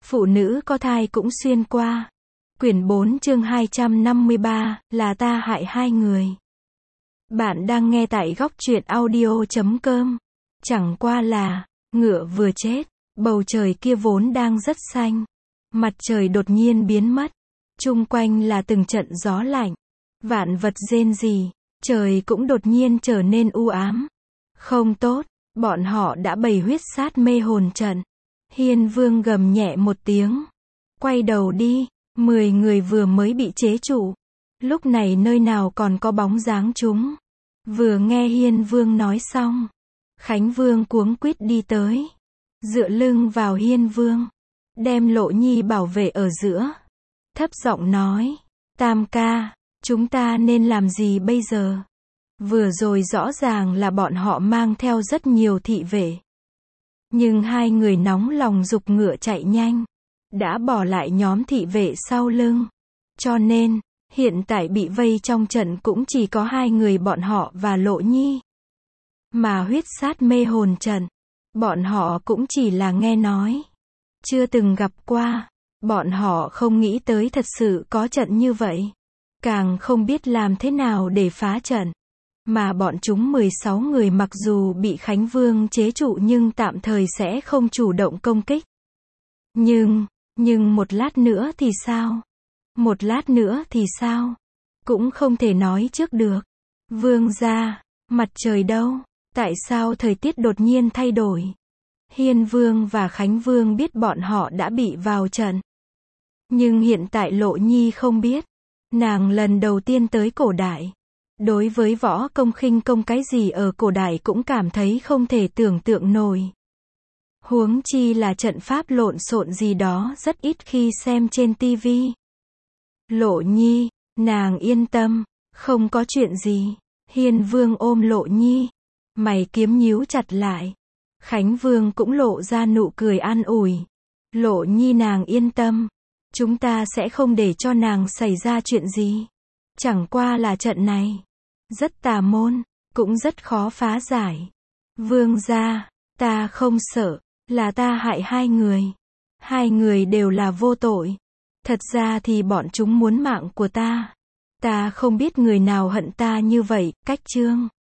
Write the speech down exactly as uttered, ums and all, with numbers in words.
Phụ nữ có thai cũng xuyên qua. Quyển bốn chương hai trăm năm mươi ba, là ta hại hai người. Bạn đang nghe tại góc truyện audio chấm com. Chẳng qua là, ngựa vừa chết, bầu trời kia vốn đang rất xanh. Mặt trời đột nhiên biến mất. Chung quanh là từng trận gió lạnh. Vạn vật rên rỉ, trời cũng đột nhiên trở nên u ám. Không tốt, bọn họ đã bày huyết sát mê hồn trận. Hiên Vương gầm nhẹ một tiếng. Quay đầu đi, mười người vừa mới bị chế trụ. Lúc này nơi nào còn có bóng dáng chúng. Vừa nghe Hiên Vương nói xong, Khánh Vương cuống quýt đi tới. Dựa lưng vào Hiên Vương, đem Lộ Nhi bảo vệ ở giữa. Thấp giọng nói, Tam ca, chúng ta nên làm gì bây giờ? Vừa rồi rõ ràng là bọn họ mang theo rất nhiều thị vệ. Nhưng hai người nóng lòng giục ngựa chạy nhanh, đã bỏ lại nhóm thị vệ sau lưng. Cho nên, hiện tại bị vây trong trận cũng chỉ có hai người bọn họ và Lộ Nhi. Mà huyết sát mê hồn trận, bọn họ cũng chỉ là nghe nói, chưa từng gặp qua. Bọn họ không nghĩ tới thật sự có trận như vậy, càng không biết làm thế nào để phá trận. Mà bọn chúng mười sáu người mặc dù bị Khánh Vương chế trụ nhưng tạm thời sẽ không chủ động công kích. Nhưng, nhưng một lát nữa thì sao? Một lát nữa thì sao? Cũng không thể nói trước được. Vương gia, mặt trời đâu? Tại sao thời tiết đột nhiên thay đổi? Hiên Vương và Khánh Vương biết bọn họ đã bị vào trận. Nhưng hiện tại Lộ Nhi không biết. Nàng lần đầu tiên tới cổ đại. Đối với võ công khinh công cái gì ở cổ đại cũng cảm thấy không thể tưởng tượng nổi. Huống chi là trận pháp lộn xộn gì đó rất ít khi xem trên tivi. Lộ Nhi, nàng yên tâm, không có chuyện gì. Hiên Vương ôm Lộ Nhi, mày kiếm nhíu chặt lại. Khánh Vương cũng lộ ra nụ cười an ủi. Lộ Nhi nàng yên tâm, chúng ta sẽ không để cho nàng xảy ra chuyện gì. Chẳng qua là trận này rất tà môn, cũng rất khó phá giải. Vương gia, ta không sợ, là ta hại hai người. Hai người đều là vô tội. Thật ra thì bọn chúng muốn mạng của ta. Ta không biết người nào hận ta như vậy. Cách chương